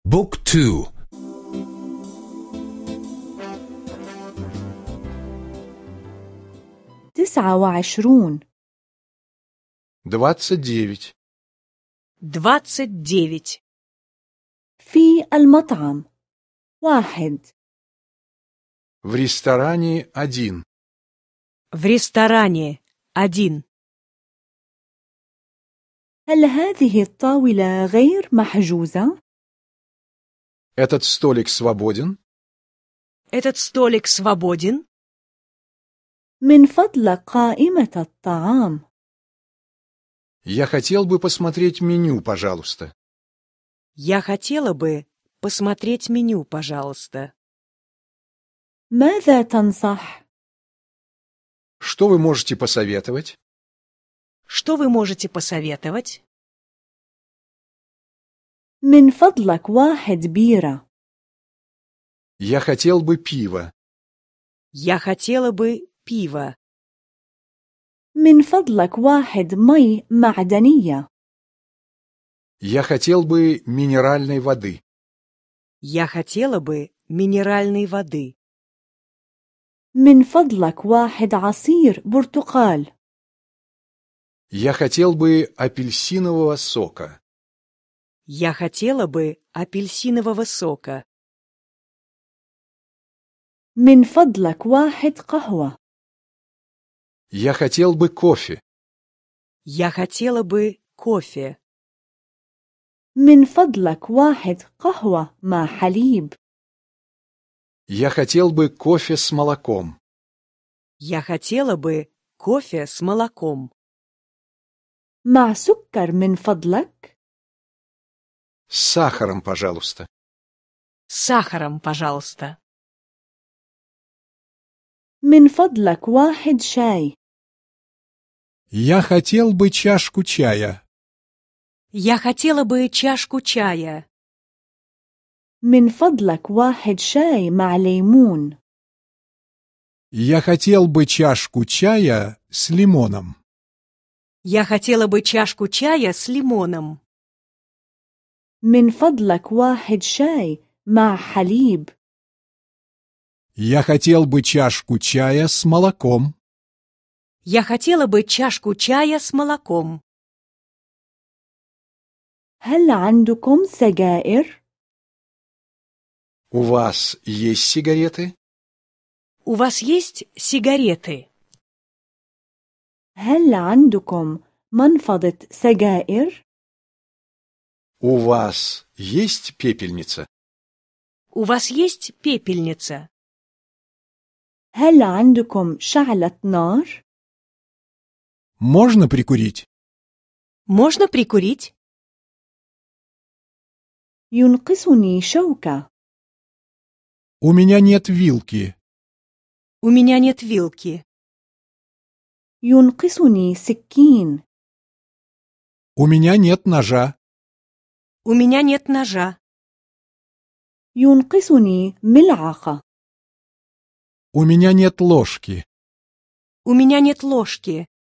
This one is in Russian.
بوك تو 29 29. 29. في المطعم 1 В ресторане 1. В ресторане 1. هل هذه الطاولة غير محجوزة؟ Этот столик свободен? Этот столик свободен? من فضلك قائمة الطعام. Я хотел бы посмотреть меню, пожалуйста. Я хотела бы посмотреть меню, пожалуйста. ماذا تنصح؟ Что вы можете посоветовать? Что вы можете посоветовать? من فضلك 1 بيرة. Я хотел бы пива. Я хотела бы пива. من فضلك 1 مي معدنية. Я хотел бы минеральной воды. Я хотела бы минеральной воды. من فضلك 1 عصير برتقال. Я хотел бы апельсинового сока. Я хотела бы апельсинового сока. من فضلك 1 قهوة. Я хотел бы кофе. Я хотела бы кофе. من فضلك 1 قهوة مع حليب. Я хотел бы кофе с молоком. Я хотела бы кофе с молоком. مع سكر من فضلك. С сахаром, пожалуйста. С сахаром, пожалуйста. من فضلك 1 شاي. Я хотел бы чашку чая. Я хотела бы чашку чая. من فضلك 1 شاي مع ليمون. Я хотел бы чашку чая с лимоном. Я хотела бы чашку чая с лимоном. من فضلك 1 شاي مع حليب. Я хотел бы чашку чая с молоком. Я хотела бы чашку чая с молоком. هل عندكم سجائر؟ У вас есть сигареты? У вас есть сигареты? هل عندكم منفضة سجائر؟ У вас есть пепельница? У вас есть пепельница? هل عندكم شعلة نار؟ Можно прикурить? Можно прикурить? ينقصني شوكة. У меня нет вилки. У меня нет вилки. ينقصني سكين. У меня нет ножа. У меня нет ножа. ينقصني ملعقة. У меня нет ложки. У меня нет ложки.